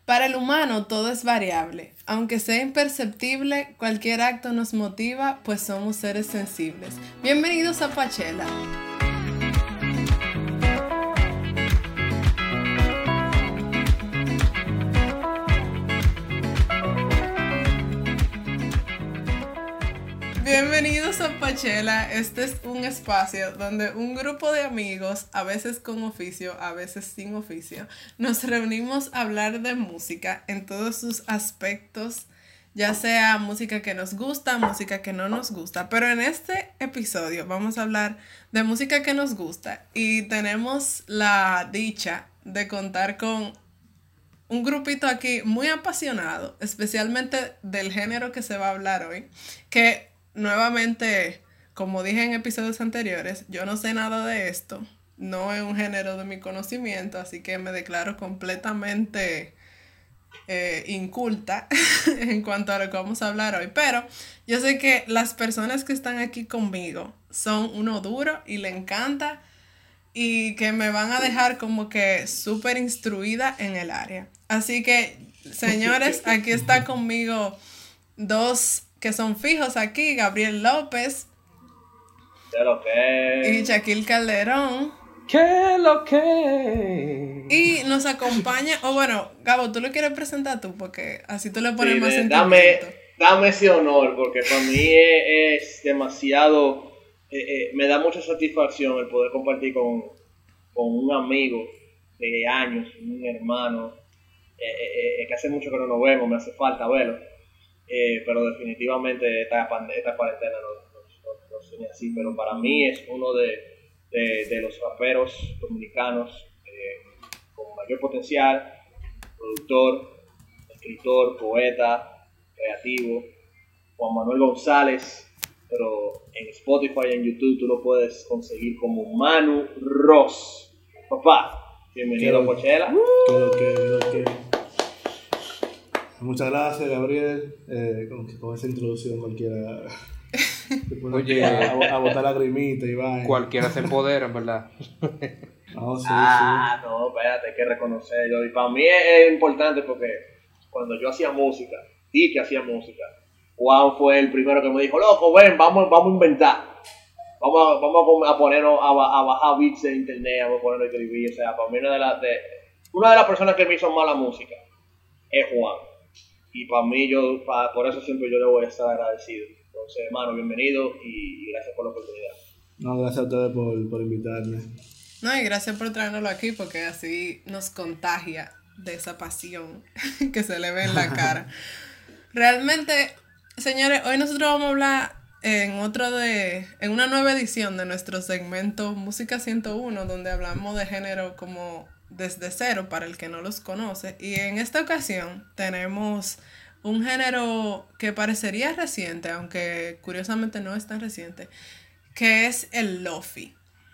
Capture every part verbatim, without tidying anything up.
Para el humano todo es variable. Aunque sea imperceptible, cualquier acto nos motiva, pues somos seres sensibles. Bienvenidos a Pachela. Bienvenidos a Pachela. Este es un espacio donde un grupo de amigos, a veces con oficio, a veces sin oficio, nos reunimos a hablar de música en todos sus aspectos, ya sea música que nos gusta, música que no nos gusta. Pero en este episodio vamos a hablar de música que nos gusta y tenemos la dicha de contar con un grupito aquí muy apasionado, especialmente del género que se va a hablar hoy, que nuevamente, como dije en episodios anteriores, yo no sé nada de esto, no es un género de mi conocimiento, así que me declaro completamente eh, inculta en cuanto a lo que vamos a hablar hoy. Pero yo sé que las personas que están aquí conmigo son uno duro y le encanta y que me van a dejar como que súper instruida en el área. Así que, señores, aquí está conmigo dos que son fijos aquí, Gabriel López. ¿Qué lo que? Y Shaquille Calderón. ¿Qué lo que? Y nos acompaña, o oh, bueno, Gabo, tú lo quieres presentar tú, porque así tú le pones sí, más de, sentimiento. Dame, dame ese honor, porque para mí es, es demasiado, eh, eh, me da mucha satisfacción el poder compartir con, con un amigo de años, un hermano, eh, eh, que hace mucho que no nos vemos, me hace falta verlo. Eh, pero definitivamente esta, esta cuarentena no, no, no, no suena así, pero para mí es uno de, de, de los raperos dominicanos eh, con mayor potencial, productor, escritor, poeta, creativo, Juan Manuel González, pero en Spotify y en YouTube tú lo puedes conseguir como Manu Ross. Papá, bienvenido a Pachela. Creo que, creo que. Muchas gracias, Gabriel. Eh, con, con esa introducción cualquiera se pone Oye, a, a botar lagrimita y vaina. Cualquiera se empodera, en verdad. Oh, sí, ah, sí. no, espérate, hay que reconocerlo. Y para mí es, es importante porque cuando yo hacía música, y que hacía música, Juan fue el primero que me dijo, loco, ven, vamos, vamos a inventar. Vamos a, vamos a ponernos a, a bajar beats de internet, vamos a ponernos a escribir. O sea, para mí una de, las de, una de las personas que me hizo más la música es Juan. Y para mí, yo, para, por eso siempre yo le voy a estar agradecido. Entonces, hermano, bienvenido y, y gracias por la oportunidad. No, gracias a ustedes por, por invitarme. No, y gracias por traernoslo aquí porque así nos contagia de esa pasión que se le ve en la cara. Realmente, señores, hoy nosotros vamos a hablar en otro de, en una nueva edición de nuestro segmento Música ciento uno, donde hablamos de género como desde cero para el que no los conoce. Y en esta ocasión tenemos un género que parecería reciente, aunque curiosamente no es tan reciente, que es el Lo-Fi.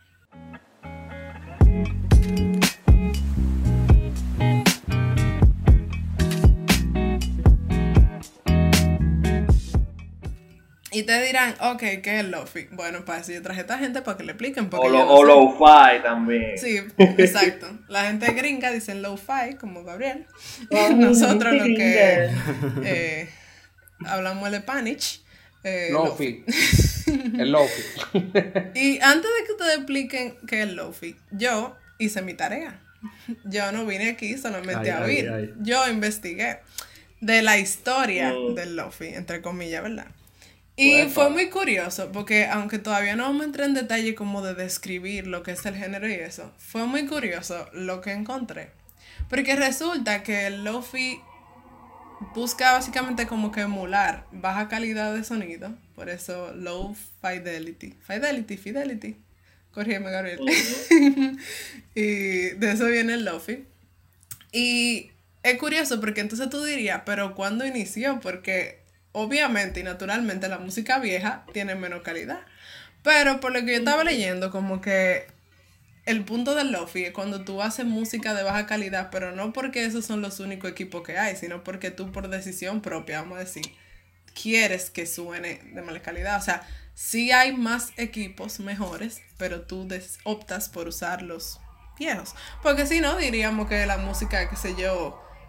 Y te dirán, ok, ¿qué es el Lo-Fi? Bueno, para eso yo traje a esta gente para que le expliquen. O, lo, no o Lo-Fi también. Sí, exacto. La gente gringa dice Lo-Fi, como Gabriel. Nosotros lo que eh, hablamos de Spanish. Eh, Lo-Fi. El Lo-Fi. Y antes de que ustedes expliquen qué es Lo-Fi, yo hice mi tarea. Yo no vine aquí solamente ay, a oír. Ay, ay. Yo investigué de la historia mm. del Lo-Fi, entre comillas, ¿verdad? Y pues, fue muy curioso, porque aunque todavía no vamos a entrar en detalle como de describir lo que es el género y eso, fue muy curioso lo que encontré. Porque resulta que el Lo-Fi busca básicamente como que emular baja calidad de sonido, por eso low fidelity. Fidelity, fidelity. Corrígeme, Gabriel. Uh-huh. Y de eso viene el Lo-Fi. Y es curioso porque entonces tú dirías, pero ¿cuándo inició? Porque obviamente y naturalmente la música vieja tiene menos calidad. Pero por lo que yo estaba leyendo, como que el punto del Lo-Fi es cuando tú haces música de baja calidad, pero no porque esos son los únicos equipos que hay, sino porque tú por decisión propia, vamos a decir, quieres que suene de mala calidad. O sea, sí hay más equipos mejores, pero tú des- optas por usar los viejos. Porque si no, diríamos que la música, qué sé yo,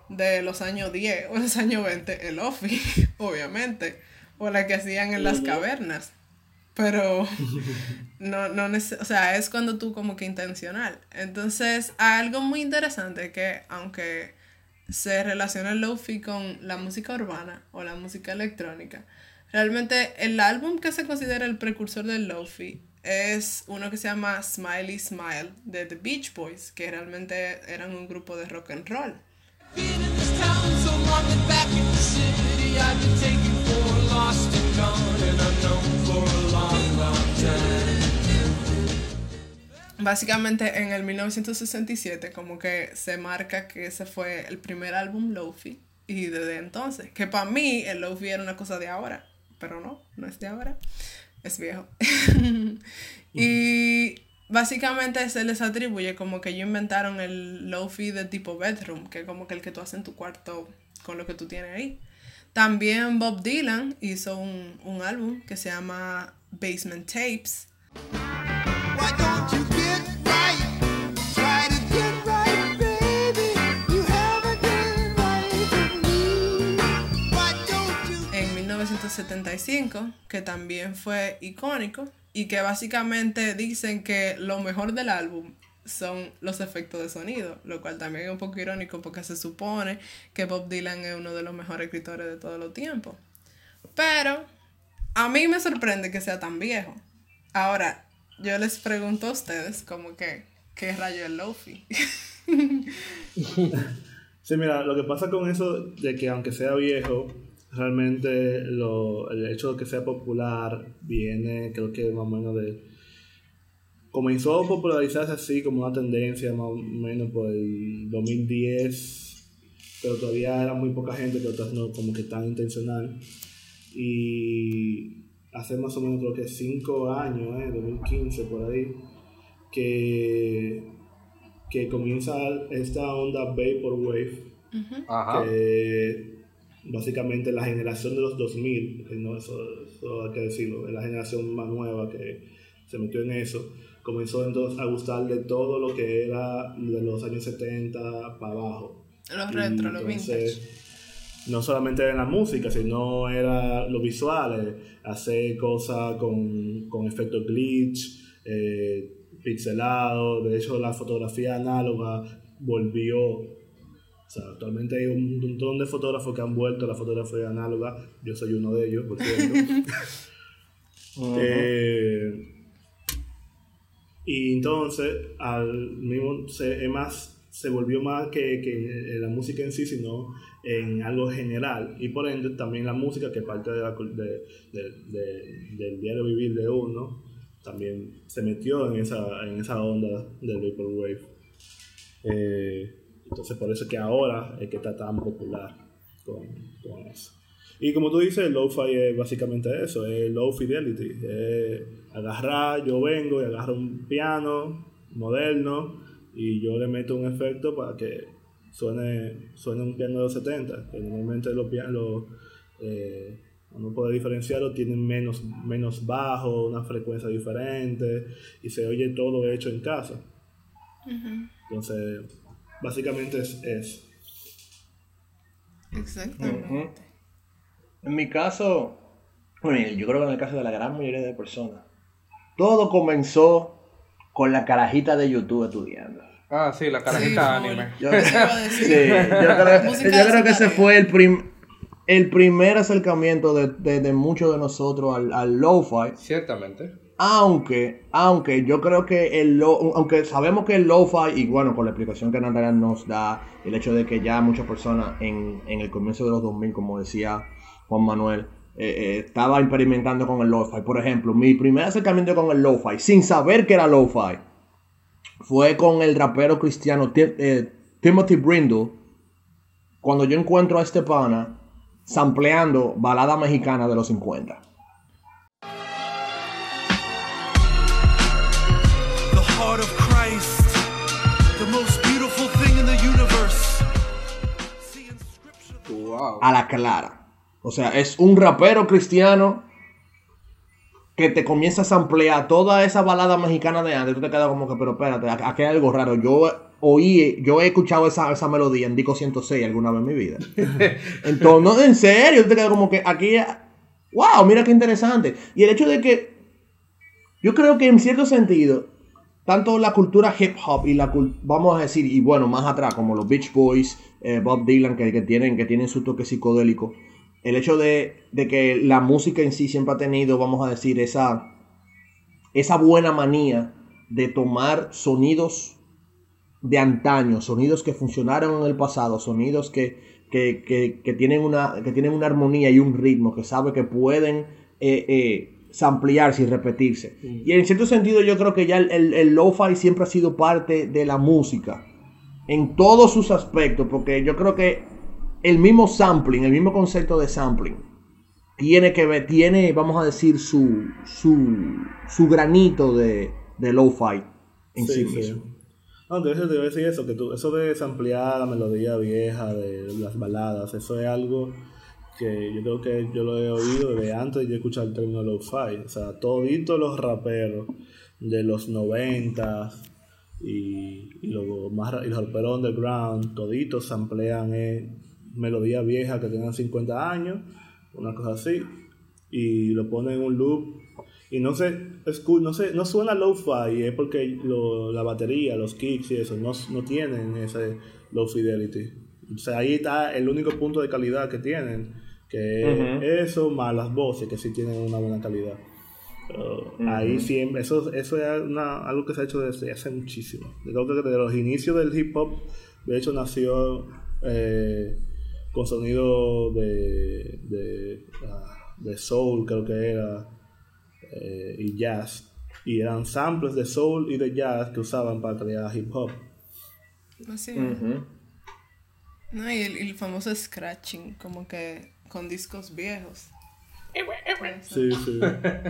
de los años diez o los años veinte, el lofi, obviamente, o la que hacían en las cavernas. Pero no, no neces- o sea, es cuando tú como que intencional. Entonces, algo muy interesante que aunque se relaciona el lofi con la música urbana o la música electrónica, realmente el álbum que se considera el precursor del lofi es uno que se llama Smiley Smile de The Beach Boys, que realmente eran un grupo de rock and roll. Básicamente en el mil novecientos sesenta y siete como que se marca que ese fue el primer álbum lofi, y desde entonces, que para mí el lofi era una cosa de ahora, pero no, no es de ahora, es viejo. Y básicamente se les atribuye como que ellos inventaron el lofi de tipo bedroom, que es como que el que tú haces en tu cuarto con lo que tú tienes ahí. También Bob Dylan hizo un, un álbum que se llama Basement Tapes. Why don't you get right? Try to get right, baby. You haven't been right with me. Why don't you... En mil novecientos setenta y cinco, que también fue icónico, y que básicamente dicen que lo mejor del álbum son los efectos de sonido, lo cual también es un poco irónico porque se supone que Bob Dylan es uno de los mejores escritores de todos los tiempos. Pero a mí me sorprende que sea tan viejo. Ahora, yo les pregunto a ustedes como que, ¿qué rayo es lofi? Sí, mira, lo que pasa con eso de que aunque sea viejo, realmente lo, el hecho de que sea popular viene, creo que más o menos de... Comenzó a popularizarse así como una tendencia más o menos por el dos mil diez, pero todavía era muy poca gente, pero no como que tan intencional. Y hace más o menos creo que cinco años, eh, dos mil quince por ahí, que, que comienza esta onda Vaporwave, uh-huh. que básicamente la generación de los dos mil, no, eso, eso hay que decirlo, es la generación más nueva que se metió en eso. Comenzó entonces a gustarle todo lo que era de los años setenta para abajo. Los retro, los vintage. No solamente era la música, sino era los visuales, hacer cosas con, con efecto glitch, eh, pixelado. De hecho, la fotografía análoga volvió. O sea, actualmente hay un montón de fotógrafos que han vuelto a la fotografía análoga. Yo soy uno de ellos, por cierto. uh-huh. eh, Y entonces, al mismo, se, es más, se volvió más que, que en la música en sí, sino en algo general. Y por ende, también la música, que parte de la, de, de, de, del diario vivir de uno, también se metió en esa, en esa onda del Vaporwave. Eh, entonces, por eso es que ahora es que está tan popular con, con eso. Y como tú dices, el lo-fi es básicamente eso, es low fidelity. Es agarrar, yo vengo y agarro un piano moderno y yo le meto un efecto para que suene, suene un piano de los setenta, que normalmente los pianos, eh, uno puede diferenciarlo, tienen menos, menos bajo, una frecuencia diferente y se oye todo hecho en casa. Uh-huh. Entonces, básicamente es eso. Exactamente. Uh-huh. En mi caso, bueno, yo creo que en el caso de la gran mayoría de personas, todo comenzó con la carajita de YouTube estudiando. Ah, sí, la carajita sí, anime. Yo, sí, yo creo, yo creo que ese fue el, prim, el primer acercamiento de, de, de muchos de nosotros al, al lo-fi. Ciertamente. Aunque, aunque yo creo que el lo, aunque sabemos que el lo-fi, y bueno, con la explicación que Natalia nos da, el hecho de que ya muchas personas en, en el comienzo de los dos mil, como decía Juan Manuel, eh, eh, estaba experimentando con el lo-fi. Por ejemplo, mi primer acercamiento con el lo-fi, sin saber que era lo-fi, fue con el rapero cristiano Tim, eh, Timothy Brindle, cuando yo encuentro a este pana sampleando balada mexicana de los cincuenta. The heart of Christ, the most beautiful thing in the universe. Wow. A la clara. O sea, es un rapero cristiano que te comienza a samplear toda esa balada mexicana de antes. Tú te quedas como que, pero espérate, aquí hay algo raro. Yo oí, yo he escuchado esa, esa melodía en Disco ciento seis alguna vez en mi vida. Entonces, no, en serio, te quedas como que aquí, wow, mira qué interesante. Y el hecho de que, yo creo que en cierto sentido, tanto la cultura hip hop y la vamos a decir, y bueno, más atrás, como los Beach Boys, eh, Bob Dylan, que, que, tienen, que tienen su toque psicodélico, el hecho de, de que la música en sí siempre ha tenido, vamos a decir, esa, esa buena manía de tomar sonidos de antaño, sonidos que funcionaron en el pasado, sonidos que, que, que, que, tienen, una, que tienen una armonía y un ritmo, que sabe que pueden eh, eh, samplearse y repetirse. Mm. Y en cierto sentido yo creo que ya el, el, el lo-fi siempre ha sido parte de la música, en todos sus aspectos, porque yo creo que el mismo sampling, el mismo concepto de sampling, tiene que ver, tiene, vamos a decir, su, su, su granito de, de lo-fi en sí, sí mismo. Sí. No, te voy a decir eso, que tú, eso de samplear la melodía vieja de las baladas, eso es algo que yo creo que yo lo he oído desde antes de yo escuchar el término lo-fi. O sea, toditos los raperos de los noventas y, y, los, más, y los raperos underground, toditos samplean eh, melodías viejas que tengan cincuenta años, una cosa así, y lo ponen en un loop. Y no se, no se, no suena lo-fi, es porque lo, la batería, los kicks y eso, no, no tienen ese low fidelity. O sea, ahí está el único punto de calidad que tienen, que uh-huh. es eso más las voces, que sí tienen una buena calidad. Pero uh-huh. ahí siempre, eso, eso es una, algo que se ha hecho desde hace muchísimo. Yo creo que desde los inicios del hip hop, de hecho nació eh, con sonido de, de, de soul, creo que era. Eh, y jazz, y eran samples de soul y de jazz que usaban para crear hip hop. Así uh-huh. No, y el, el famoso scratching, como que con discos viejos. Sí, sí.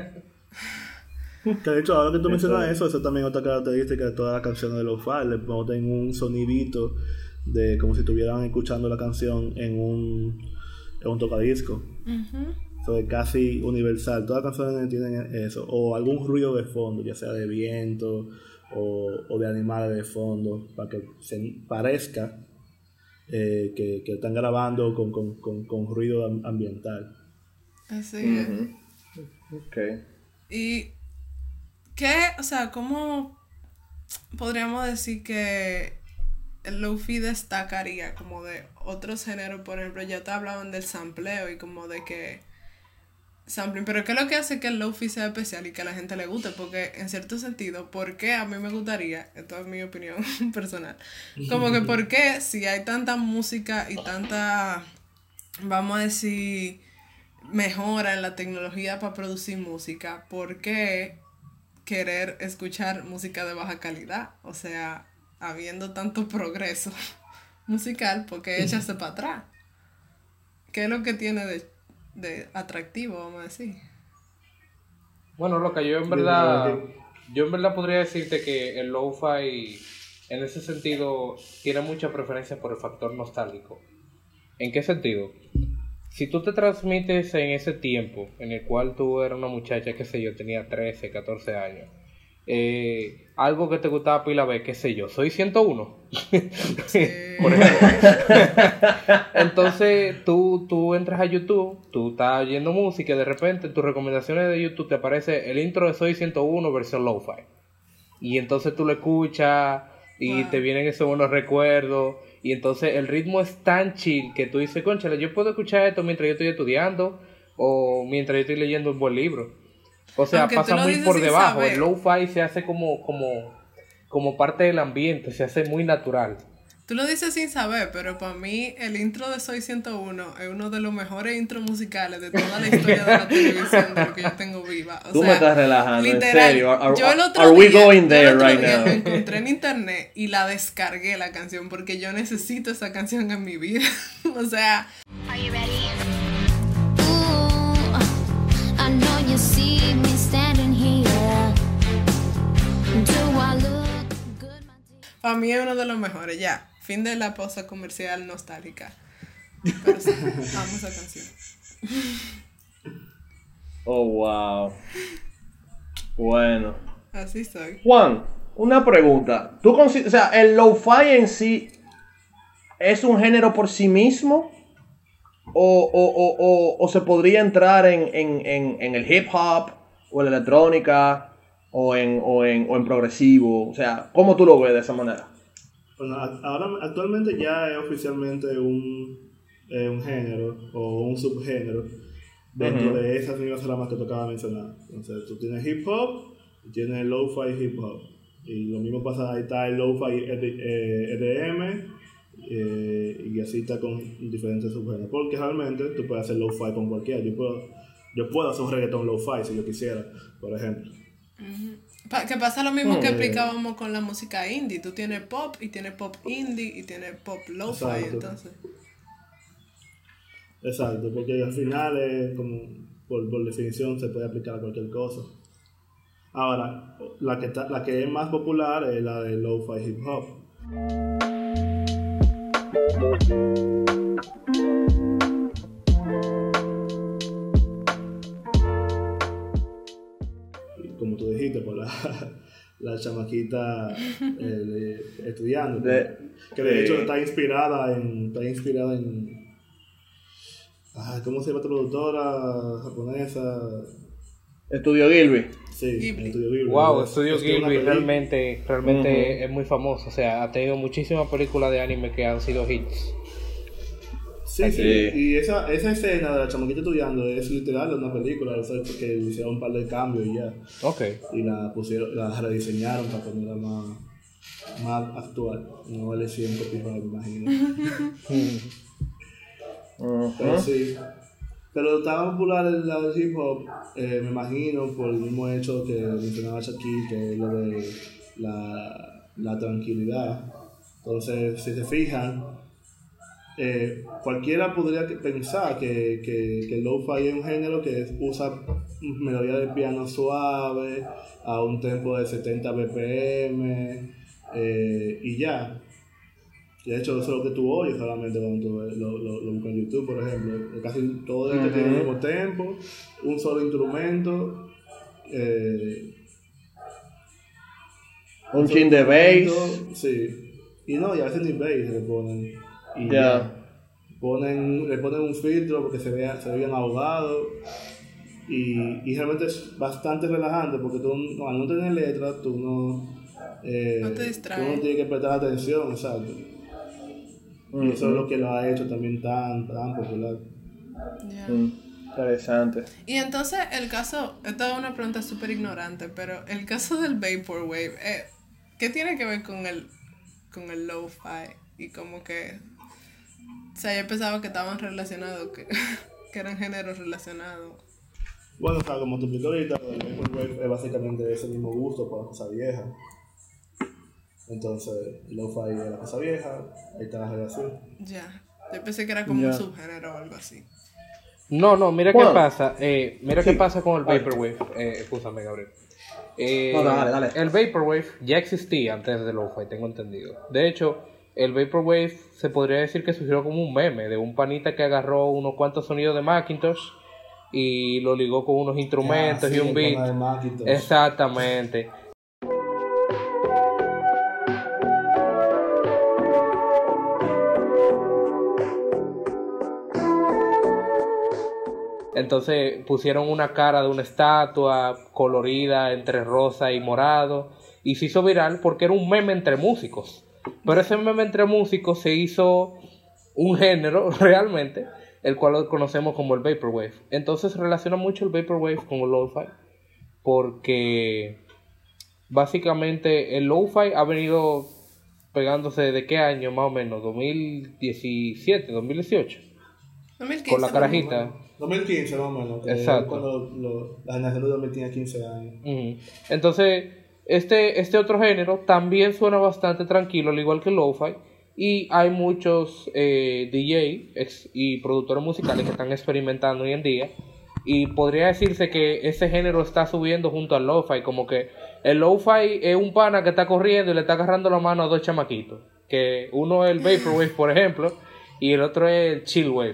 Que de hecho, ahora que tú mencionas eso, eso también es otra característica de todas las canciones de lo-fi. Le ponen un sonidito de como si estuvieran escuchando la canción en un, en un tocadisco. Uh-huh. Es casi universal, todas las canciones tienen eso, o algún ruido de fondo, ya sea de viento o, o de animales de fondo, para que se parezca eh, que, que están grabando con, con, con, con ruido ambiental. Así es. Uh-huh. Okay. Y qué, o sea, ¿cómo podríamos decir que el lo-fi destacaría como de otros géneros? Por ejemplo, ya te hablaban del sampleo y como de que sampling, pero ¿qué es lo que hace que el lo-fi sea especial y que a la gente le guste? Porque en cierto sentido, ¿por qué a mí me gustaría, esto es mi opinión personal, como que por qué si hay tanta música y tanta, vamos a decir, mejora en la tecnología para producir música, ¿por qué querer escuchar música de baja calidad? O sea, habiendo tanto progreso musical, ¿por qué echarse para atrás? ¿Qué es lo que tiene de de atractivo, vamos a decir? Bueno, loca, yo en verdad yo en verdad podría decirte que el lo-fi en ese sentido tiene mucha preferencia por el factor nostálgico. ¿En qué sentido? Si tú te transmites en ese tiempo en el cual tú eras una muchacha, qué sé yo, tenía trece, catorce años, eh, algo que te gustaba pila vez, qué sé yo, soy ciento uno sí. Por ejemplo. Entonces tú, tú entras a YouTube, tú estás oyendo música y de repente en tus recomendaciones de YouTube te aparece el intro de Soy ciento uno versión lo-fi, y entonces tú lo escuchas y wow. te vienen esos buenos recuerdos, y entonces el ritmo es tan chill que tú dices, cónchale, yo puedo escuchar esto mientras yo estoy estudiando o mientras yo estoy leyendo un buen libro. O sea, aunque pasa muy por debajo. Saber. El lo-fi se hace como, como, como parte del ambiente, se hace muy natural. Tú lo dices sin saber, pero para mí el intro de Soy ciento uno es uno de los mejores intros musicales de toda la historia de la televisión de lo que yo tengo viva. O Tú sea, me estás relajando, literal, en serio. Are, yo el otro are día, we going there yo el otro right día now? me encontré en internet y la descargué la canción porque yo necesito esa canción en mi vida. O sea... Are you ready? Ooh, I know you see me standing here. Do I look good? Para mí es uno de los mejores, ya. Fin de la pausa comercial nostálgica. Pero sí, amo esa canción. Oh, wow. Bueno. Así soy. Juan, Una pregunta. ¿Tú consideras, o sea, el lo-fi en sí es un género por sí mismo? ¿O, o, o, o, o se podría entrar en, en, en, en el hip hop o en la electrónica o en, o, en, o en progresivo? O sea, ¿cómo tú lo ves de esa manera? Bueno, ahora actualmente ya es oficialmente un, eh, un género o un subgénero dentro uh-huh. de esas mismas ramas que tocaba mencionar. Entonces, tú tienes hip hop y tienes lo-fi hip hop. Y lo mismo pasa, ahí está el lo-fi E D M. Eh, y así está con diferentes subgéneros, porque realmente tú puedes hacer lo-fi con cualquiera. Yo puedo, yo puedo hacer un reggaetón lo-fi si yo quisiera, por ejemplo. Uh-huh. Que pasa lo mismo uh-huh. que explicábamos con la música indie. Tú tienes pop y tienes pop indie y tienes pop lo-fi. Exacto. Entonces exacto, porque al final es como por, por definición se puede aplicar a cualquier cosa. Ahora, la que, ta, la que es más popular es la de lo-fi hip hop. Y como tú dijiste, por la, la chamaquita eh, estudiando, de, que de, de hecho está inspirada en, está inspirada en, ah, ¿cómo se llama esta productora japonesa? Estudio Ghibli. Sí, Estudio Ghibli. Wow, Estudio Ghibli realmente, realmente uh-huh. es muy famoso. O sea, ha tenido muchísimas películas de anime que han sido hits. Sí, sí, sí. Y esa, esa escena de la chamaquita estudiando es literal de una película, o sea, porque le hicieron un par de cambios y ya. Ok. Y la pusieron, la rediseñaron para ponerla más, más actual. No le hicieron copyright, me imagino. uh-huh. Pero sí. Pero estaba popular en la hip hop, eh, me imagino, por el mismo hecho que mencionaba aquí, que es lo de la, la tranquilidad. Entonces, si se fijan, eh, cualquiera podría pensar que, que, que el lo-fi es un género que usa melodía de piano suave, a un tempo de setenta B P M, eh, y ya. De hecho, eso es lo que tú oyes solamente cuando tú lo, lo, lo buscas en YouTube, por ejemplo. Casi todo esto uh-huh. tiene el mismo tempo, un solo instrumento, eh, un, un chin de bass. Sí. Y no, y a veces ni bass le ponen. Y yeah. ponen, le ponen un filtro porque se vean se vean ahogados. Y, y realmente es bastante relajante porque tú, no, al no tener letra, tú no, eh, no te distraes. Tú no tienes que prestar atención, exacto. Y eso es lo que lo ha hecho también tan, tan popular. Yeah. Mm, interesante. Y entonces el caso, esta es una pregunta súper ignorante, pero el caso del Vaporwave, eh, ¿qué tiene que ver con el, con el lo-fi? Y como que, o sea, yo pensaba que estaban relacionados, que, que eran géneros relacionados. Bueno, o sea, como te expliqué ahorita, el Vaporwave es básicamente ese mismo gusto por la cosa vieja. Entonces, lo-fi es la cosa vieja, ahí está la relación. Ya, yo pensé que era como yeah. un subgénero o algo así. No, no, mira bueno, qué pasa, eh, mira sí. qué pasa con el Vaporwave, eh, escúchame Gabriel. Eh, no, dale, dale. El Vaporwave ya existía antes del lo-fi, tengo entendido. De hecho, el Vaporwave se podría decir que surgió como un meme de un panita que agarró unos cuantos sonidos de Macintosh y lo ligó con unos instrumentos yeah, sí, y un beat. Exactamente. Entonces pusieron una cara de una estatua colorida entre rosa y morado y se hizo viral porque era un meme entre músicos. Pero ese meme entre músicos se hizo un género realmente, el cual lo conocemos como el Vaporwave. Entonces relaciona mucho el Vaporwave con el lo-fi porque básicamente el lo-fi ha venido pegándose ¿de qué año más o menos? ¿dos mil diecisiete, dos mil dieciocho? dos mil quince, con la carajita. dos mil quince más o menos. Exacto. Cuando lo, la generación de dos mil tiene quince años. Uh-huh. Entonces, este, este otro género también suena bastante tranquilo, al igual que el lo-fi. Y hay muchos eh, D J ex, y productores musicales que están experimentando hoy en día. Y podría decirse que ese género está subiendo junto al lo-fi. Como que el lo-fi es un pana que está corriendo y le está agarrando la mano a dos chamaquitos. Que uno es el Vaporwave, por ejemplo, y el otro es el Chillwave.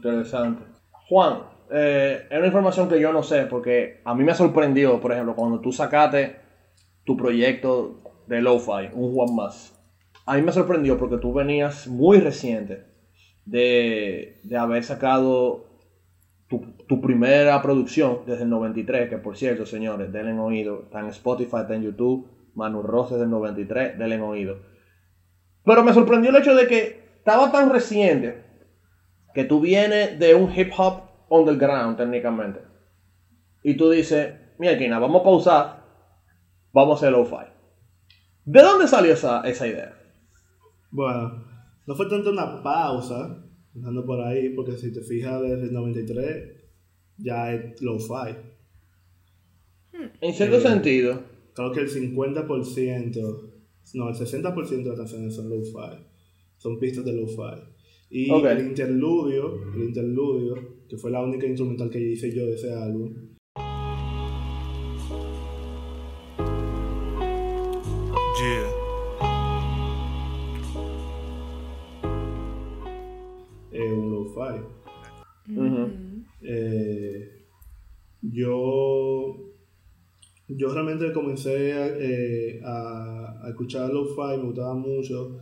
Interesante. Juan, eh, es una información que yo no sé, porque a mí me sorprendió, por ejemplo, cuando tú sacaste tu proyecto de Lo-Fi, un Juan más. A mí me sorprendió porque tú venías muy reciente de, de haber sacado tu, tu primera producción desde el noventa y tres, que por cierto, señores, denle oído, está en Spotify, está en YouTube, Manu Ross desde el noventa y tres, denle oído. Pero me sorprendió el hecho de que estaba tan reciente que tú vienes de un hip hop underground técnicamente y tú dices, mira, Kina, vamos a pausar, vamos a hacer Lo-Fi. ¿De dónde salió esa, esa idea? Bueno, no fue tanto una pausa, empezando por ahí, porque si te fijas desde el noventa y tres ya es Lo-Fi. En cierto eh, sentido. Creo que el cincuenta por ciento, no, el sesenta por ciento de las canciones son Lo-Fi. Son pistas de Lo-Fi. Y okay. el interludio, el interludio, que fue la única instrumental que hice yo de ese álbum. Yeah. Es un Lo-Fi. Uh-huh. Eh, yo, yo realmente comencé a, eh, a, a escuchar Lo-Fi, me gustaba mucho.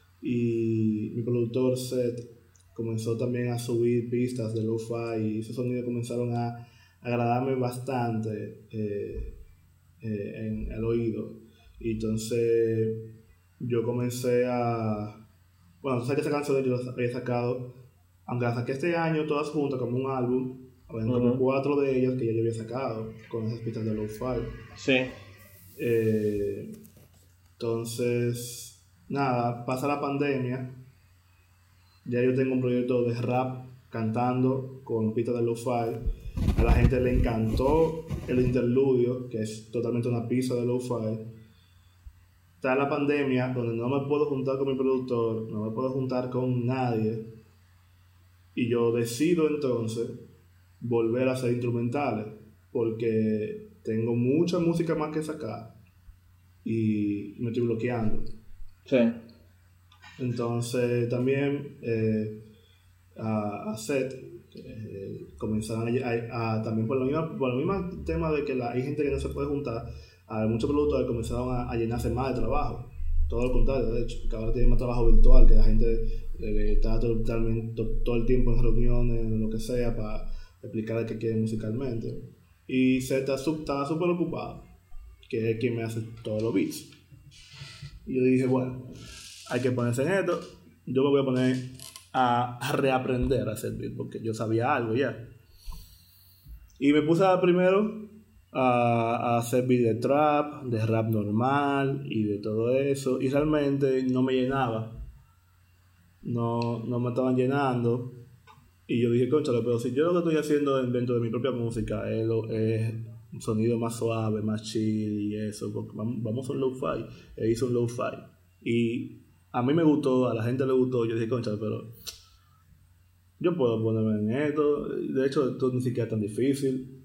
Y mi productor Seth comenzó también a subir pistas de Lo-Fi y esos sonidos comenzaron a agradarme bastante eh, eh, en el oído. Y entonces yo comencé a... Bueno, tú sabes que esa canción yo la había sacado, aunque la saqué este año todas juntas como un álbum, habían uh-huh. como cuatro de ellas que ya yo había sacado con esas pistas de Lo-Fi. Sí. Eh, entonces... Nada, pasa la pandemia, ya yo tengo un proyecto de rap cantando con pistas de Lo-Fi. A la gente le encantó el interludio, que es totalmente una pista de Lo-Fi. Está la pandemia, donde no me puedo juntar con mi productor, no me puedo juntar con nadie. Y yo decido entonces volver a hacer instrumentales, porque tengo mucha música más que sacar y me estoy bloqueando. Sí. Entonces también eh, a, a Seth eh, comenzaron a, a, a también por lo mismo por el mismo tema de que la, hay gente que no se puede juntar, a muchos productores comenzaron a, a llenarse más de trabajo, todo lo contrario, de hecho, porque ahora tienen más trabajo virtual, que la gente eh, está totalmente to, todo el tiempo en reuniones, en lo que sea, para explicar qué quiere musicalmente. Y Seth estaba súper ocupado, que es quien me hace todos los beats. Y yo dije, bueno, hay que ponerse en esto. Yo me voy a poner a, a reaprender a hacer beat, porque yo sabía algo ya. Y me puse a, primero a, a hacer beat de trap, de rap normal y de todo eso. Y realmente no me llenaba. No, no me estaban llenando. Y yo dije, cónchale, pero si yo lo que estoy haciendo dentro de mi propia música es, lo, es un sonido más suave, más chill y eso, porque vamos, vamos a un Lo-Fi. E hice un Lo-Fi. Y a mí me gustó, a la gente le gustó. Yo dije, concha, pero yo puedo ponerme en esto. De hecho, esto ni siquiera es tan difícil.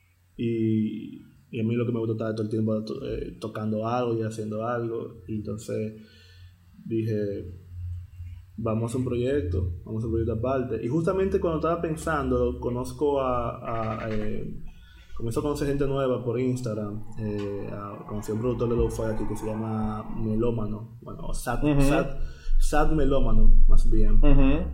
Y, y a mí lo que me gusta es estar todo el tiempo to, eh, tocando algo y haciendo algo. Y entonces dije, vamos a hacer un proyecto, vamos a hacer un proyecto aparte. Y justamente cuando estaba pensando, conozco a... a eh, comencé a conocer gente nueva por Instagram. Eh, a, conocí a un productor de Lo-Fi aquí que se llama Melómano. Bueno, Sad, uh-huh. Sad, Sad Melómano, más bien. Uh-huh.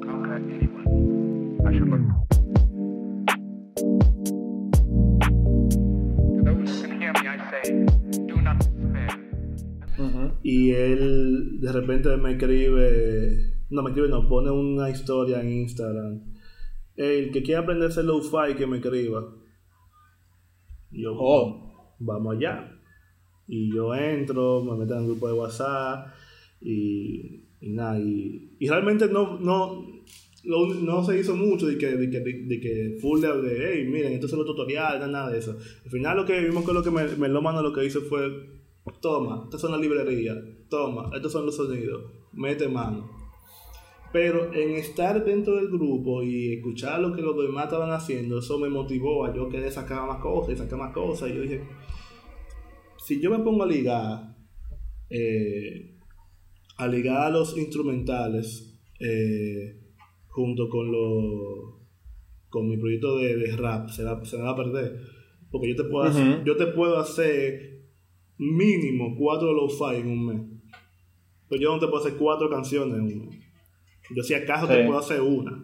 Uh-huh. Y él de repente me escribe, no me escribe, no, pone una historia en Instagram. El que quiera aprender a hacer Lo-Fi, que me escriba. Y yo, oh. vamos allá. Y yo entro, me meto en el grupo de WhatsApp y, y nada. Y, y realmente no, no, lo, no se hizo mucho de que, de que, de, de que full de, de, hey, miren, esto es el tutorial, no, nada de eso. Al final lo que vimos que lo que me, Melómano lo que hizo fue, toma, estas son las librerías, toma, estos son los sonidos, mete mano. Pero en estar dentro del grupo y escuchar lo que los demás estaban haciendo, eso me motivó a yo querer sacar más cosas y sacar más cosas. Y yo dije, si yo me pongo a ligar, eh, a ligar a los instrumentales eh, junto con lo, con mi proyecto de, de rap, se va, se va a perder. Porque yo te puedo, uh-huh. hacer, yo te puedo hacer mínimo cuatro lo-fi en un mes. Pero yo no te puedo hacer cuatro canciones en un mes. Yo si acaso sí. te puedo hacer una.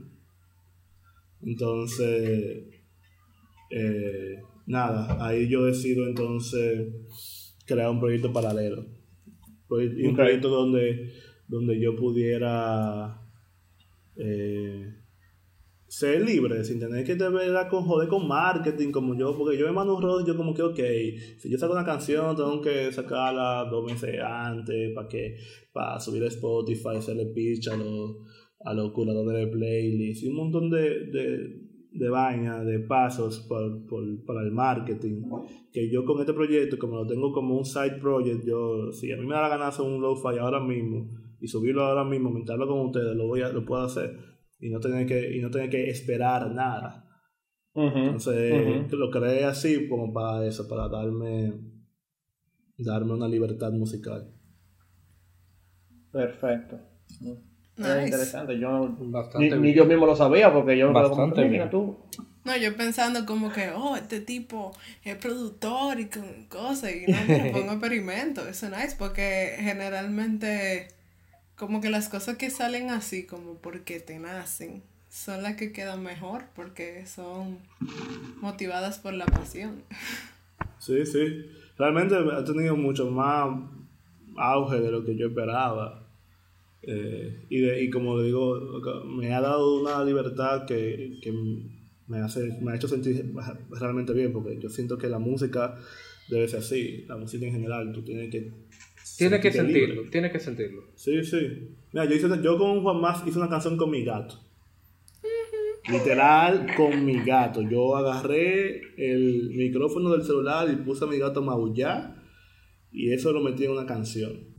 Entonces, eh, nada, ahí yo decido entonces crear un proyecto paralelo. Y un okay. proyecto donde, donde yo pudiera eh, ser libre, sin tener que te ver con joder con marketing como yo, porque yo me mando un rol, yo como que ok, si yo saco una canción tengo que sacarla dos meses antes para que para subir a Spotify, hacerle pitch a los a los curadores de playlist y un montón de, de, de vainas, de pasos por, por, para el marketing, que yo con este proyecto, como lo tengo como un side project, yo, si a mí me da la gana hacer un lo-fi ahora mismo y subirlo ahora mismo, montarlo con ustedes, lo voy a, lo puedo hacer y no tener que, y no tener que esperar nada. Uh-huh. Entonces uh-huh. lo creé así como para eso, para darme darme una libertad musical. Perfecto. Nice. Es interesante, yo ni, ni yo mismo lo sabía porque yo bastante como, bien. Tú. No, yo pensando como que, oh, este tipo es productor y con cosas y no me pongo experimento, eso es nice porque generalmente como que las cosas que salen así como porque te nacen son las que quedan mejor porque son motivadas por la pasión. Sí, sí, realmente ha tenido mucho más auge de lo que yo esperaba. Eh, y, de, y como digo, me ha dado una libertad que, que me, hace, me ha hecho sentir realmente bien, porque yo siento que la música debe ser así, la música en general, tú tienes que tienes que sentirlo, libre. tienes que sentirlo. Sí, sí. Mira, yo, hice, yo con Juan Más hice una canción con mi gato. Literal, con mi gato. Yo agarré el micrófono del celular y puse a mi gato a maullar y eso lo metí en una canción.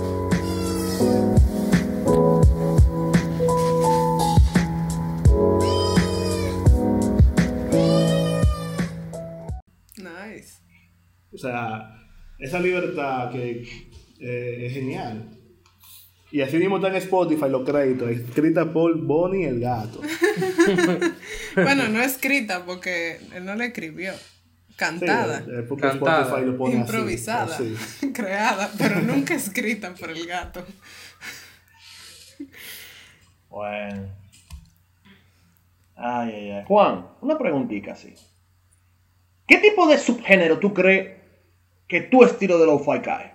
O sea, esa libertad que eh, es genial. Y así mismo está en Spotify los créditos, escrita por Bonnie el gato. Bueno, no escrita porque él no la escribió. Cantada. Sí, porque cantada. Spotify lo pone improvisada. Así, así. Creada, pero nunca escrita por el gato. Bueno. Ay, ay, ay. Juan, una preguntita así. ¿Qué tipo de subgénero tú crees que tu estilo de lo-fi cae?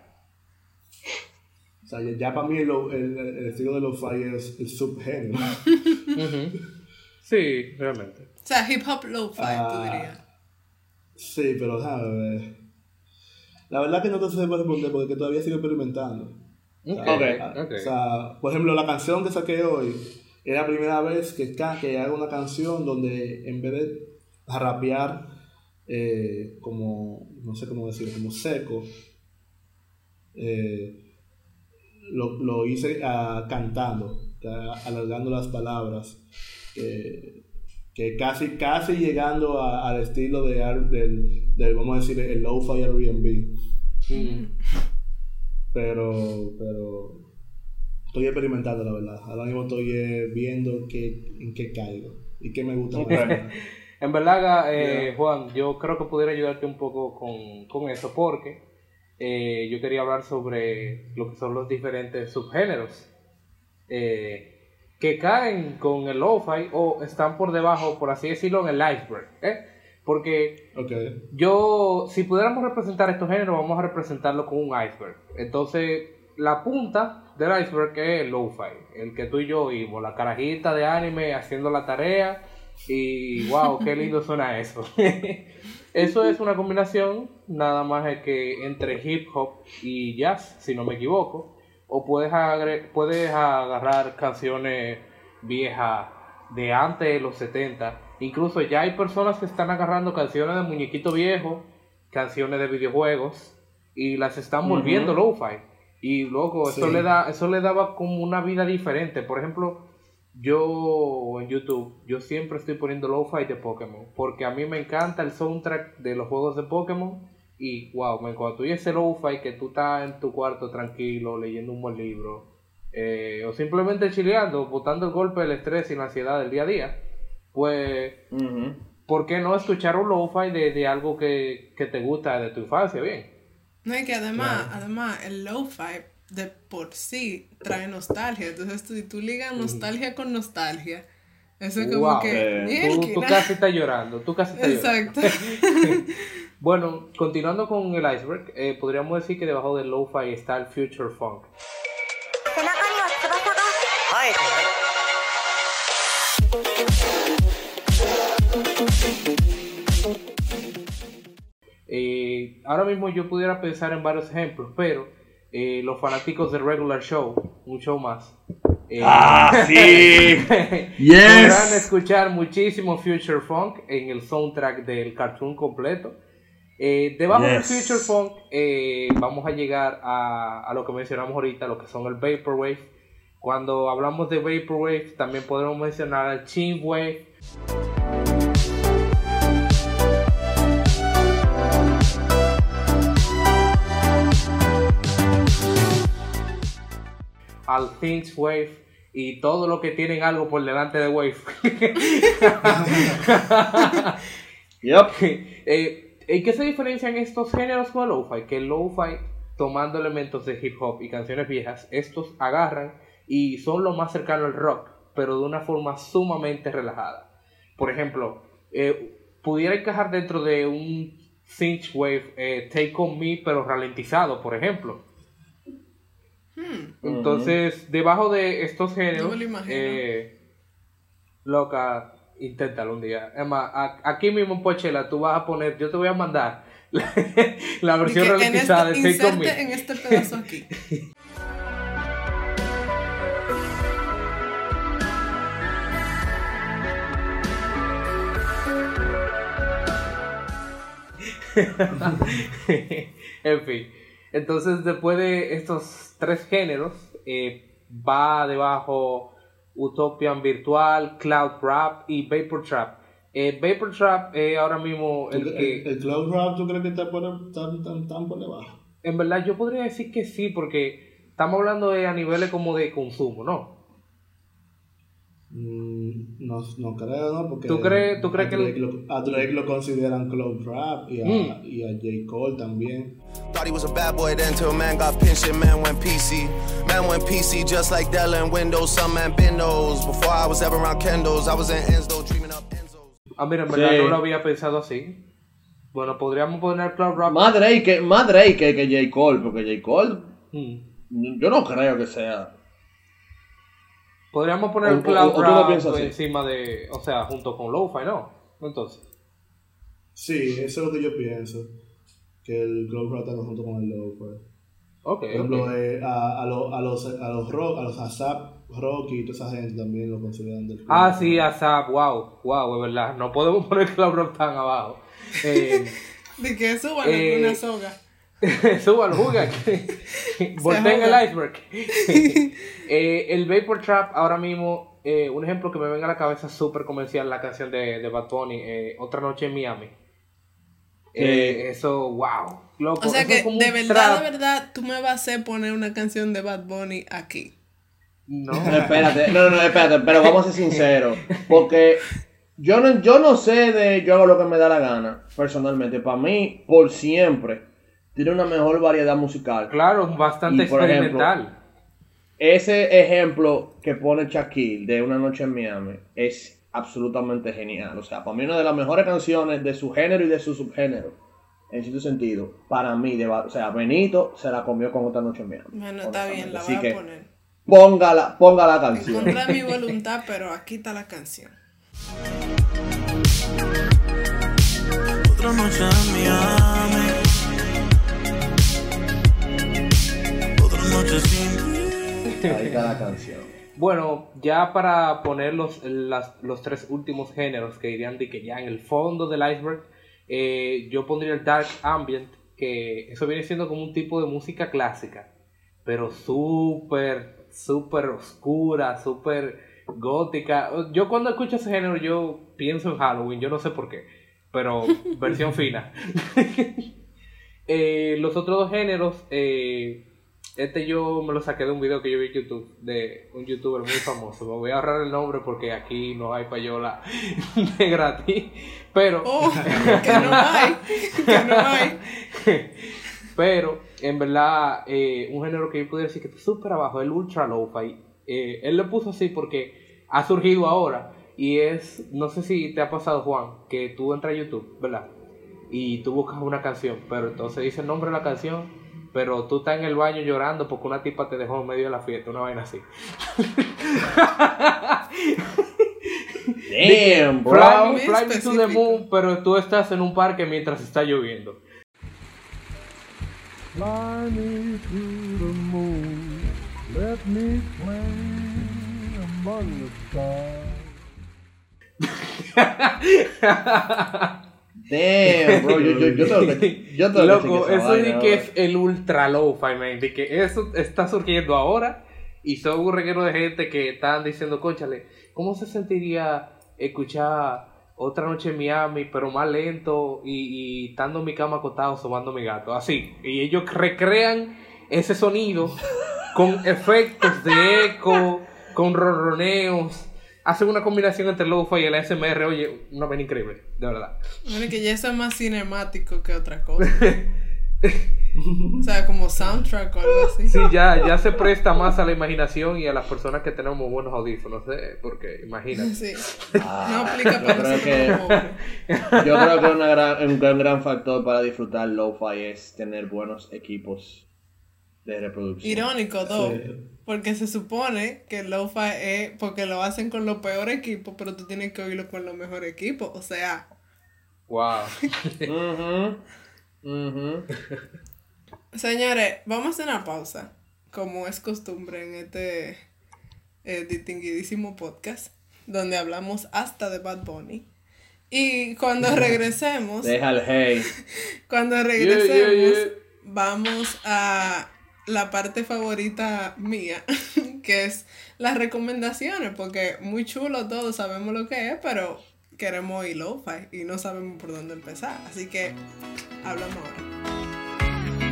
O sea, ya, ya para mí el, el, el estilo de lo-fi es el subgénero. Uh-huh. Sí, realmente. O sea, hip hop lo-fi, uh, tú dirías. Sí, pero ¿sabes? La verdad que no te sé responder porque todavía sigo experimentando. Okay. Okay. Okay. O sea, por ejemplo, la canción que saqué hoy es la primera vez que, que hago una canción donde en vez de rapear Eh, como, no sé cómo decir, como seco, eh, lo, lo hice uh, cantando, uh, alargando las palabras, eh, que casi, casi llegando a, al estilo de, del, del, vamos a decir, el lo-fi R and B. Mm. Pero, pero estoy experimentando, la verdad. Ahora mismo estoy eh, viendo qué, en qué caigo y qué me gusta. En verdad, eh, yeah. Juan, yo creo que pudiera ayudarte un poco con, con eso, porque eh, yo quería hablar sobre lo que son los diferentes subgéneros eh, que caen con el lo-fi o están por debajo, por así decirlo, en el iceberg, ¿eh? Porque okay. yo, si pudiéramos representar estos géneros, vamos a representarlo con un iceberg. Entonces, la punta del iceberg es el lo-fi, el que tú y yo vimos, la carajita de anime haciendo la tarea. Y wow, qué lindo suena eso. Eso es una combinación nada más que entre hip hop y jazz, si no me equivoco. O puedes, agre- puedes agarrar canciones viejas de antes de los setenta. Incluso ya hay personas que están agarrando canciones de muñequito viejo, canciones de videojuegos, y las están volviendo uh-huh. lo-fi. Y loco, eso, sí. le da, eso le daba como una vida diferente. Por ejemplo, yo en YouTube, yo siempre estoy poniendo lo-fi de Pokémon, porque a mí me encanta el soundtrack de los juegos de Pokémon. Y wow, me cuando tú y ese lo-fi que tú estás en tu cuarto tranquilo, leyendo un buen libro, eh, o simplemente chileando, botando el golpe del estrés y la ansiedad del día a día, pues, uh-huh. ¿por qué no escuchar un lo-fi de, de algo que, que te gusta de tu infancia? Bien. No, es que además, claro. además el lo-fi de por sí trae nostalgia. Entonces, si tú, tú ligas nostalgia con nostalgia, eso es como wow, que... Eh, tú, tú casi estás llorando, tú casi estás Exacto. llorando. Bueno, continuando con el iceberg, eh, podríamos decir que debajo del lo-fi está el future funk. Eh, ahora mismo yo pudiera pensar en varios ejemplos, pero eh, los fanáticos de Regular Show, un show más, eh, ¡ah, sí! yes. podrán escuchar muchísimo future funk en el soundtrack del cartoon completo. Eh, debajo yes. del future funk eh, vamos a llegar a, a lo que mencionamos ahorita, lo que son el vaporwave. Cuando hablamos de vaporwave también podemos mencionar el chimwave. Al synthwave y todo lo que tienen algo por delante de wave. Yep. eh, ¿En qué se diferencian estos géneros con el lo-fi? Que el lo-fi, tomando elementos de hip hop y canciones viejas, estos agarran y son lo más cercano al rock, pero de una forma sumamente relajada. Por ejemplo, eh, pudiera encajar dentro de un synthwave eh, Take On Me, pero ralentizado, por ejemplo. Hmm. Entonces, uh-huh. debajo de estos géneros, eh, loca, inténtalo un día. Es más, a, aquí mismo en Pochela tú vas a poner, yo te voy a mandar la, la versión ralentizada este, de Take On Me. En este pedazo aquí. En fin, entonces después de estos tres géneros eh, va debajo Utopian Virtual, Cloud Rap y Vapor Trap. eh, Vapor Trap es eh, ahora mismo el, el que el, el Cloud Rap, ¿tú crees que está por, tan, tan, tan por debajo? En verdad yo podría decir que sí, porque estamos hablando de a niveles como de consumo, ¿no? Mm, no, no creo, ¿no? Porque ¿Tú crees, tú crees a que Drake, el... lo, a Drake lo consideran Cloud Rap y a, mm. y a J. Cole también. Thought he was a bad boy then till man got pinched and man went P C. Man went P C just like Dell and Windows. Some man been those. Before I was ever around Kendos, I was in Enzo dreaming up Enzo. Ah, mira, en verdad sí. No lo había pensado así. Bueno, podríamos poner Cloud Rap. Más Drake, más Drake que, que J. Cole, porque J. Cole mm. yo no creo que sea. Podríamos poner el Cloud o, o, Rap o encima de, o sea, junto con Lo-Fi, ¿no? Entonces. Sí, eso es lo que yo pienso. Que el Cloud Rap está junto con el Lo-Fi. Ok. Por ejemplo, okay. Eh, a, a, lo, a los a los rock, a los ASAP Rock y toda esa gente también lo consideran del Cloud Ah, Rap. sí, ASAP, wow, wow, es verdad. No podemos poner Cloud Rap tan abajo. Eh, de que suban eh, una soga. Súbalo, juga. Volteen el iceberg. eh, el Vapor Trap, ahora mismo, eh, un ejemplo que me venga a la cabeza súper comercial, la canción de, de Bad Bunny, eh, Otra Noche en Miami. Eh, eso, wow. Loco, o sea que, de verdad, trap. de verdad, tú me vas a hacer poner una canción de Bad Bunny aquí. No. Espérate, no, no, espérate, pero vamos a ser sinceros. Porque yo no, yo no sé de. Yo hago lo que me da la gana, personalmente. Para mí, por siempre, tiene una mejor variedad musical. Claro, bastante y, por experimental. Ejemplo, ese ejemplo que pone Shaquille de Una Noche en Miami es absolutamente genial. O sea, para mí una de las mejores canciones de su género y de su subgénero. En cierto sentido, para mí, de, o sea, Benito se la comió con Otra Noche en Miami. Bueno, está bien, la voy Así a que, poner. Póngala, ponga la canción. En contra de mi voluntad, pero aquí está la canción. Otra noche en Miami. Otra noche sin. Ahí está la canción. Bueno, ya para poner los, las, los tres últimos géneros que irían de que ya en el fondo del iceberg, eh, yo pondría el Dark Ambient, que eso viene siendo como un tipo de música clásica, pero súper, súper oscura, súper gótica. Yo cuando escucho ese género yo pienso en Halloween, yo no sé por qué, pero versión fina. eh, los otros dos géneros, eh, Este yo me lo saqué de un video que yo vi en YouTube de un youtuber muy famoso. Me voy a ahorrar el nombre porque aquí no hay payola de gratis. Pero... Oh, que no hay. Que no hay. Pero, en verdad, eh, un género que yo pudiera decir que está súper abajo, el ultra lo-fi. Eh, él lo puso así porque ha surgido ahora. Y es, no sé si te ha pasado, Juan, que tú entras a YouTube, ¿verdad? Y tú buscas una canción, pero entonces dice el nombre de la canción, pero tú estás en el baño llorando porque una tipa te dejó en medio de la fiesta, una vaina así. Damn, bro. Fly, fly me to the moon, pero tú estás en un parque mientras está lloviendo. Fly me to the moon, let me play among the stars. Damn, bro, yo, yo, yo tengo que, yo tengo Loco, que eso vaina, sí que es el ultra lo-fi, man, de que eso está surgiendo ahora y son un reguero de gente que están diciendo, cónchale, ¿cómo se sentiría escuchar Otra Noche en Miami, pero más lento y, y estando en mi cama acostado sobando mi gato? Así, y ellos recrean ese sonido con efectos de eco, con ronroneos. Hacen una combinación entre lo-fi y el A S M R, oye, una vaina increíble, de verdad. Bueno, que ya eso es más cinemático que otra cosa. O sea, como soundtrack o algo así. Sí, ya, ya se presta más a la imaginación y a las personas que tenemos buenos audífonos, ¿eh? Porque imagínate. Sí. Ah, No aplica yo para creo nosotros que- los pobres. Yo creo que una gran, un gran, gran factor para disfrutar lo-fi es tener buenos equipos de reproducción. Irónico, though. Sí. Porque se supone que el lo-fi es porque lo hacen con los peores equipos, pero tú tienes que oírlo con los mejores equipos. O sea, Wow. Ujú, ujú. señores, vamos a hacer una pausa, como es costumbre en este eh, distinguidísimo podcast, donde hablamos hasta de Bad Bunny. Y cuando regresemos, Deja el hate. cuando regresemos, Yeah, yeah, yeah. vamos a la parte favorita mía, que es las recomendaciones, porque muy chulo todo, sabemos lo que es, pero queremos oír lo-fi y no sabemos por dónde empezar. Así que hablamos ahora.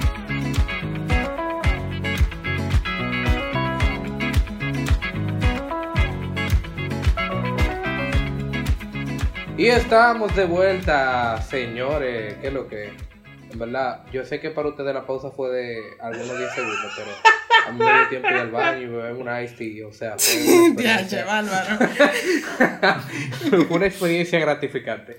Y estamos de vuelta, señores. ¿Qué es lo que es? En verdad, yo sé que para ustedes la pausa fue de algunos diez segundos, pero a mí me dio tiempo de ir al baño y beber una iced tea. O sea, fue una Ya, experiencia, che, bárbaro. fue una experiencia gratificante.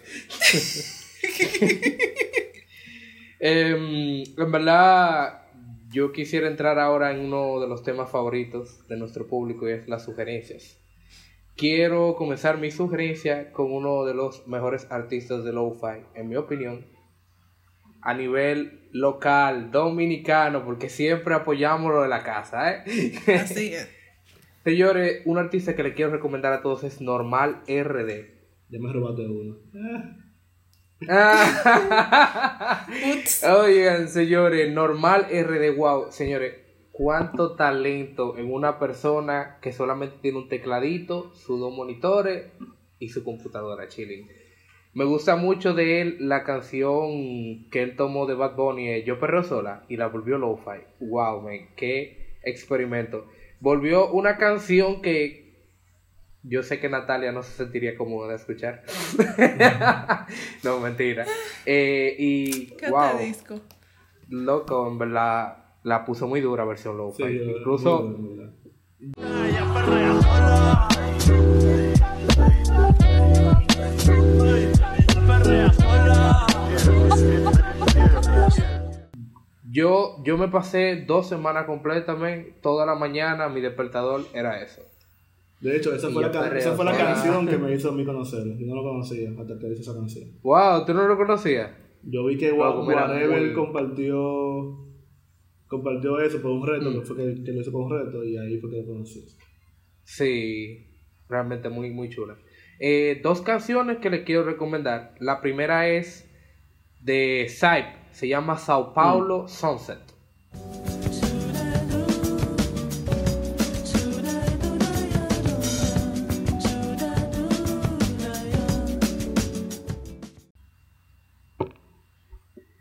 Em, en verdad, yo quisiera entrar ahora en uno de los temas favoritos de nuestro público y es las sugerencias. Quiero comenzar mi sugerencia con uno de los mejores artistas de lo-fi, en mi opinión, a nivel local, dominicano, porque siempre apoyamos lo de la casa, ¿eh? Así es. Señores, un artista que le quiero recomendar a todos es Normal R D. Ya me robaste uno. Ups. Oigan, señores, Normal R D, wow, señores, cuánto talento en una persona que solamente tiene un tecladito, sus dos monitores y su computadora chilling. Me gusta mucho de él la canción que él tomó de Bad Bunny, eh, Yo Perreo Sola, y la volvió lo-fi. Wow, man, qué experimento. Volvió una canción que yo sé que Natalia no se sentiría cómoda de escuchar. No, mentira. Eh, y ¿Qué wow, te disco? loco, en verdad la puso muy dura versión lo-fi. Sí, Incluso muy bueno, en verdad. yo, yo me pasé dos semanas completamente, toda la mañana mi despertador era eso. De hecho, esa Y fue, la, yo ca- perreo esa fue la sola. canción que me hizo a mí conocerlo. Yo no lo conocía hasta que hice esa canción. Wow, ¿tú no lo conocías? Yo vi que Wow, Wa- mira, Whatever muy- compartió compartió eso por un reto, Mm. que fue que, que lo hizo por un reto, y ahí fue que lo conocí. Sí, realmente muy, muy chula. Eh, dos canciones que les quiero recomendar. La primera es de Zype, se llama Sao Paulo Sunset.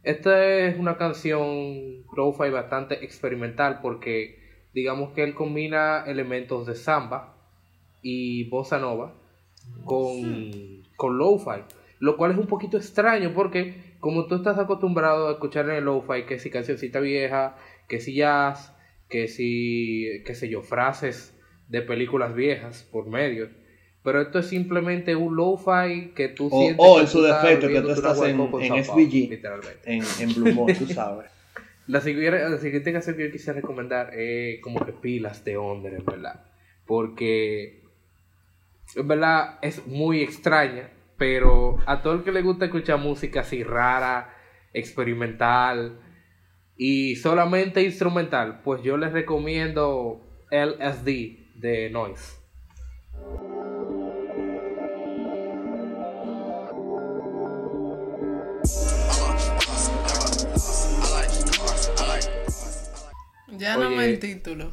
Esta es una canción lo-fi bastante experimental porque digamos que él combina elementos de samba y bossa nova con, con lo-fi, lo cual es un poquito extraño porque como tú estás acostumbrado a escuchar en el lo-fi que si cancioncita vieja, que si jazz, que si, qué sé yo, frases de películas viejas por medio, pero esto es simplemente un lo-fi que tú o, sientes o que en su defecto que tú estás en, en S V G, literalmente. en, en Blue Mode, tú sabes. La siguiente, la siguiente canción que yo quisiera recomendar es como que pilas de Onder, en verdad, porque en verdad es muy extraña, pero a todo el que le gusta escuchar música así rara, experimental y solamente instrumental, pues yo les recomiendo L S D de Noise. Ya no me el título.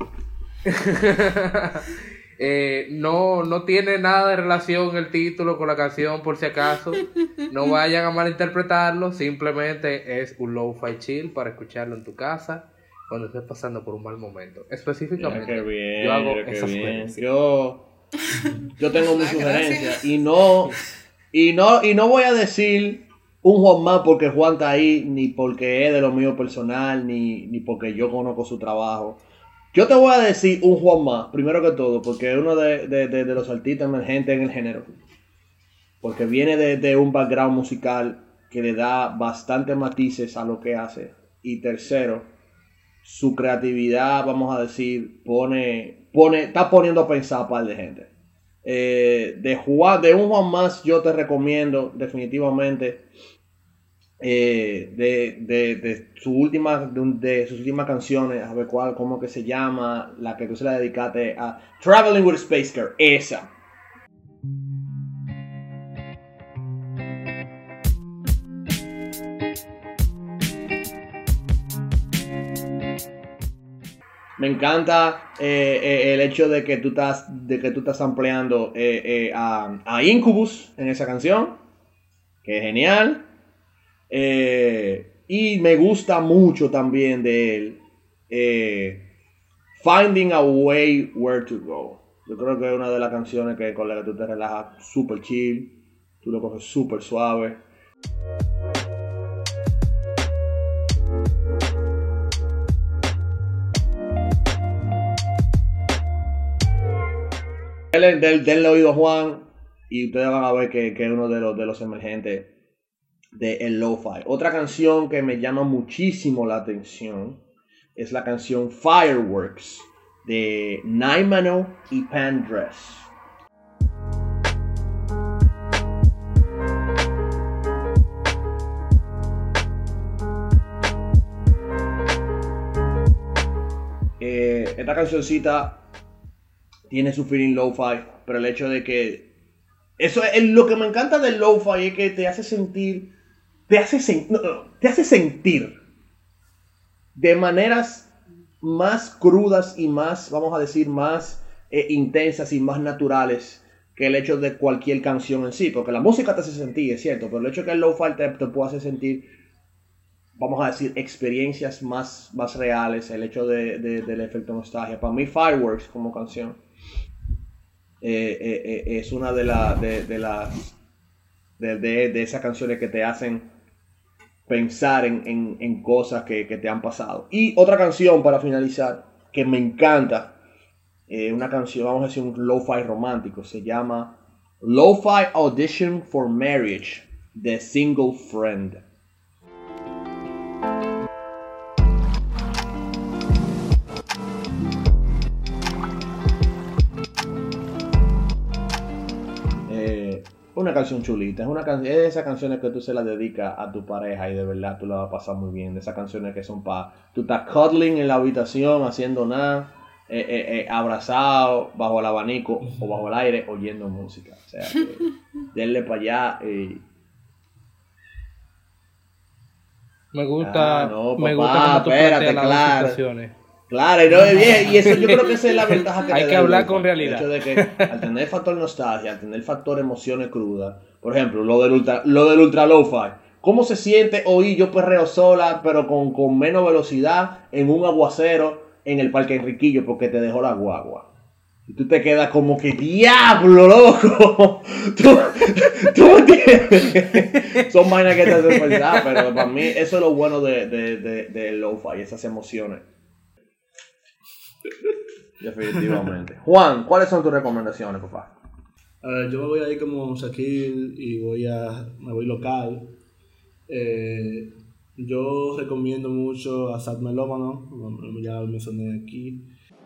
eh, no, no tiene nada de relación el título con la canción, por si acaso. No vayan a malinterpretarlo. Simplemente es un lo-fi chill para escucharlo en tu casa cuando estés pasando por un mal momento. Específicamente, mira qué bien, yo hago mira esa qué bien. sugerencia. Yo, yo tengo mi sugerencia y no, y no, y no voy a decir un Juan más porque Juan está ahí, ni porque es de lo mío personal, ni, ni porque yo conozco su trabajo. Yo te voy a decir un Juan más, primero que todo, porque es uno de, de, de, de los artistas emergentes en el género. Porque viene de, de un background musical que le da bastantes matices a lo que hace. Y tercero, su creatividad, vamos a decir, pone, pone, está poniendo a pensar a par de gente. Eh, de, Juan, de un Juan más yo te recomiendo definitivamente eh, de, de, de, su última, de, de sus últimas canciones, a ver cuál, cómo que se llama, la que tú se la dedicaste a Traveling with Space Girl, esa. Me encanta eh, eh, el hecho de que tú estás, de que tú estás ampliando eh, eh, a, a Incubus en esa canción, que es genial. Eh, y me gusta mucho también de él eh, Finding a Way Where to Go. Yo creo que es una de las canciones que con la que tú te relajas super chill, tú lo coges super suave. Denle, denle oído a Juan y ustedes van a ver que, que es uno de los, de los emergentes del lo-fi. Otra canción que me llama muchísimo la atención es la canción Fireworks de Nymano y Pandress. Eh, esta cancioncita tiene su feeling lo-fi, pero el hecho de que eso es lo que me encanta del lo-fi, es que te hace sentir te hace, sen, no, no, te hace sentir de maneras más crudas y más, vamos a decir, más eh, intensas y más naturales que el hecho de cualquier canción en sí, porque la música te hace sentir, es cierto, pero el hecho de que el lo-fi te, te puede hacer sentir, vamos a decir, experiencias más, más reales, el hecho de, de, del efecto nostalgia. Para mí Fireworks como canción Eh, eh, eh, es una de, la, de, de las de, de, de esas canciones que te hacen pensar en, en, en cosas que, que te han pasado. Y otra canción para finalizar que me encanta, eh, una canción, vamos a decir, un lo-fi romántico, se llama Lo-Fi Audition for Marriage de Single Friend. Una canción chulita, es una can- es de esas canciones que tú se las dedicas a tu pareja y de verdad tú la vas a pasar muy bien. De esas canciones que son para tú estás cuddling en la habitación haciendo nada, eh, eh, eh, abrazado bajo el abanico o bajo el aire oyendo música. O sea, que denle para allá. Eh. Me gusta, ah, no, papá, me gusta cómo tú espérate, planteas las claro. situaciones. Claro, y, no, y eso yo creo que esa es la ventaja que hay te que da hablar el con realidad. El hecho de que al tener factor nostalgia, al tener factor emociones crudas, por ejemplo, lo del ultra, lo del ultra lo-fi, ¿Cómo se siente oír Yo Perreo Sola, pero con, con menos velocidad, en un aguacero, en el Parque Enriquillo, porque te dejó la guagua? Y tú te quedas como que, ¡diablo, loco! ¿Tú, tú entiendes? Son vainas que te hacen pensar, pero para mí eso es lo bueno de, de, de, de lo-fi, esas emociones. Definitivamente. Juan, ¿cuáles son tus recomendaciones, papá? A ver, yo me voy a ir como Shaquille y voy a, me voy local. Eh, yo recomiendo mucho a Sad Melómano, ya lo mencioné aquí.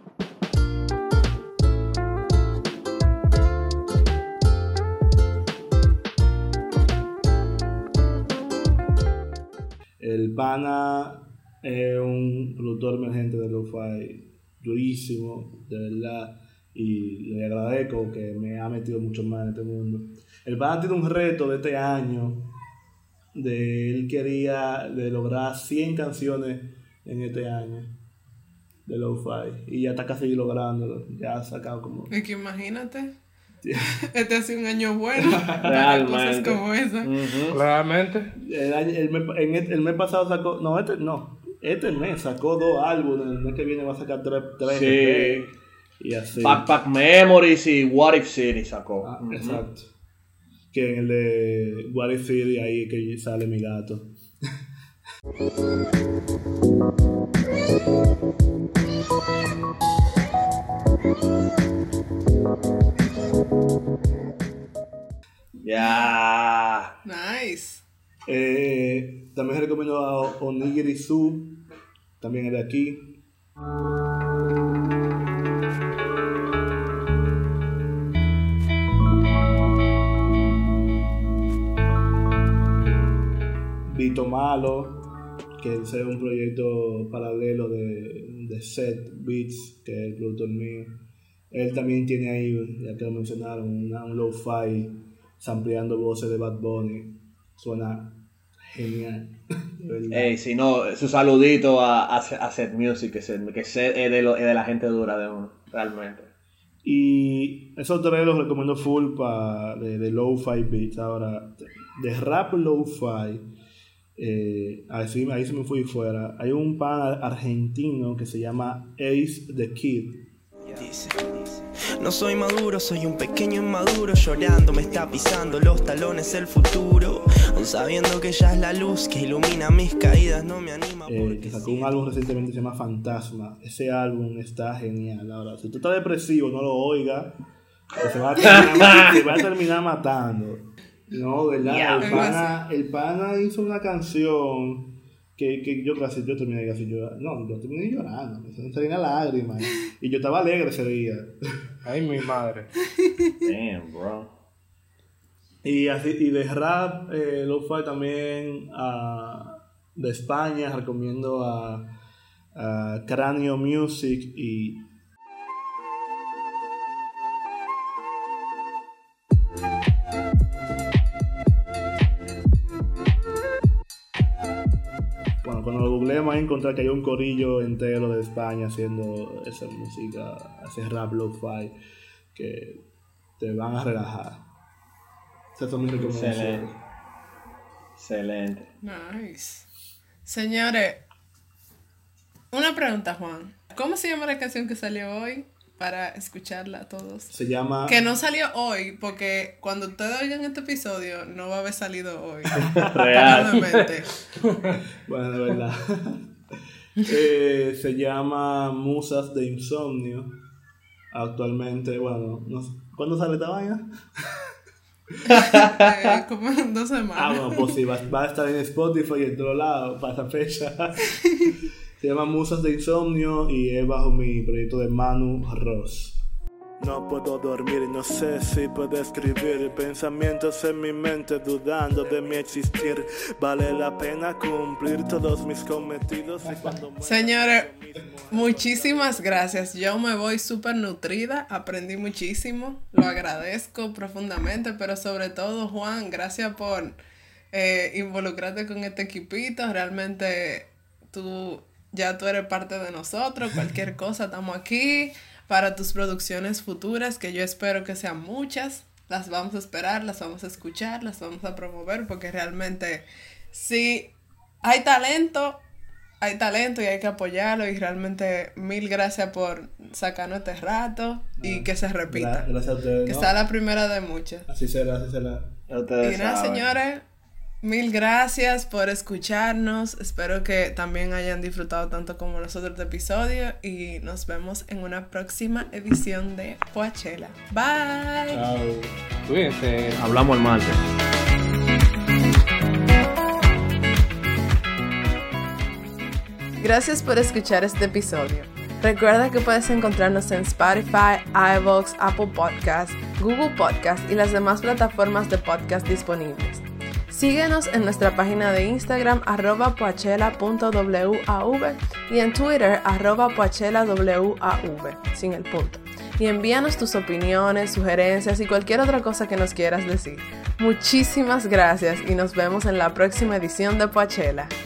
El pana es un productor emergente de lo-fi durísimo, de verdad, y le agradezco que me ha metido mucho más en este mundo. El pana tiene un reto de este año, de él quería de lograr cien canciones en este año de lo-fi, y ya está casi lográndolo, ya ha sacado como... Es que imagínate, este ha sido un año bueno, realmente. Cosas como esa. Uh-huh. Realmente. El, año, el, mes, en el, el mes pasado sacó, no, este no, este mes sacó dos álbumes, el mes que viene va a sacar tres, tres, sí. tres y así. Backpack Memories y What If City sacó. Ah, uh-huh. Exacto. Que en el de What If City ahí que sale mi gato. Ya. Yeah. Nice. Eh, también recomiendo a Onigiri Su, también es de aquí. Vito Malo, que es un proyecto paralelo de, de Set Beats, que es el productor mío. Él también tiene ahí, ya que lo mencionaron, una, un lo-fi sampleando voces de Bad Bunny. Suena genial. Ey, si no, su saludito a, a, a Set Music, que, se, que Set es de, lo, es de la gente dura de uno, realmente. Y esos tres los recomiendo full pa, de, de lo-fi beats. Ahora, de rap lo-fi, eh, ahí, ahí se me fui fuera. Hay un pan argentino que se llama Ace the Kid. Dice, no soy maduro, soy un pequeño inmaduro. Llorando me está pisando los talones el futuro. Aun sabiendo que ya es la luz que ilumina mis caídas. No me anima eh, que sacó un álbum recientemente que se llama Fantasma. Ese álbum está genial. Ahora, si tú estás depresivo, no lo oigas, se va a terminar, se va a terminar matando. No, ¿verdad? Yeah. El, pana, el pana hizo una canción Que, que yo casi, yo terminé casi llorando. No, yo terminé llorando. Me salían lágrimas. Y yo estaba alegre ese día. Ay, mi madre. Damn, bro. Y así, y de rap, eh, lo-fi también uh, de España, recomiendo a, a Cráneo Music y cuando lo googleé me voy a encontrar que hay un corillo entero de España haciendo esa música, ese rap lo-fi, que te van a relajar. Esas son mis recomendaciones. Excelente. Excelente. Nice. Señores, una pregunta, Juan. ¿Cómo se llama la canción que salió hoy? Para escucarla todos. Se llama... Que no salió hoy, porque cuando ustedes oigan este episodio, no va a haber salido hoy. Real. Bueno, de verdad. eh, se llama Musas de Insomnio. Actualmente, bueno, no sé. ¿Cuándo sale esta vaina? eh, como en dos semanas. Ah, bueno, pues sí, va, va a estar en Spotify y en todo lado para esa fecha. Se llama Musas de Insomnio y es bajo mi proyecto de Manu Ross. No puedo dormir, no sé si puedo escribir pensamientos en mi mente dudando de mi existir. Vale la pena cumplir todos mis cometidos. Y cuando Señores, muchísimas gracias. Yo me voy súper nutrida, aprendí muchísimo, lo agradezco profundamente, pero sobre todo, Juan, gracias por eh, involucrarte con este equipito. Realmente tú... Ya tú eres parte de nosotros, cualquier cosa, estamos aquí para tus producciones futuras, que yo espero que sean muchas. Las vamos a esperar, las vamos a escuchar, las vamos a promover, porque realmente sí, hay talento, hay talento y hay que apoyarlo. Y realmente mil gracias por sacarnos este rato y que se repita. Gracias a ustedes. Que ¿no? sea la primera de muchas. Así será, así será. Ustedes Y nada, saben. señores, mil gracias por escucharnos. Espero que también hayan disfrutado tanto como nosotros este episodio. Y nos vemos en una próxima edición de Poachella. Bye. Chao. Cuídense. Hablamos el martes. Gracias por escuchar este episodio. Recuerda que puedes encontrarnos en Spotify, iVoox, Apple Podcasts, Google Podcasts y las demás plataformas de podcast disponibles. Síguenos en nuestra página de Instagram arroba poachella punto wav y en Twitter arroba poachella wav, sin el punto. Y envíanos tus opiniones, sugerencias y cualquier otra cosa que nos quieras decir. Muchísimas gracias y nos vemos en la próxima edición de Poachella.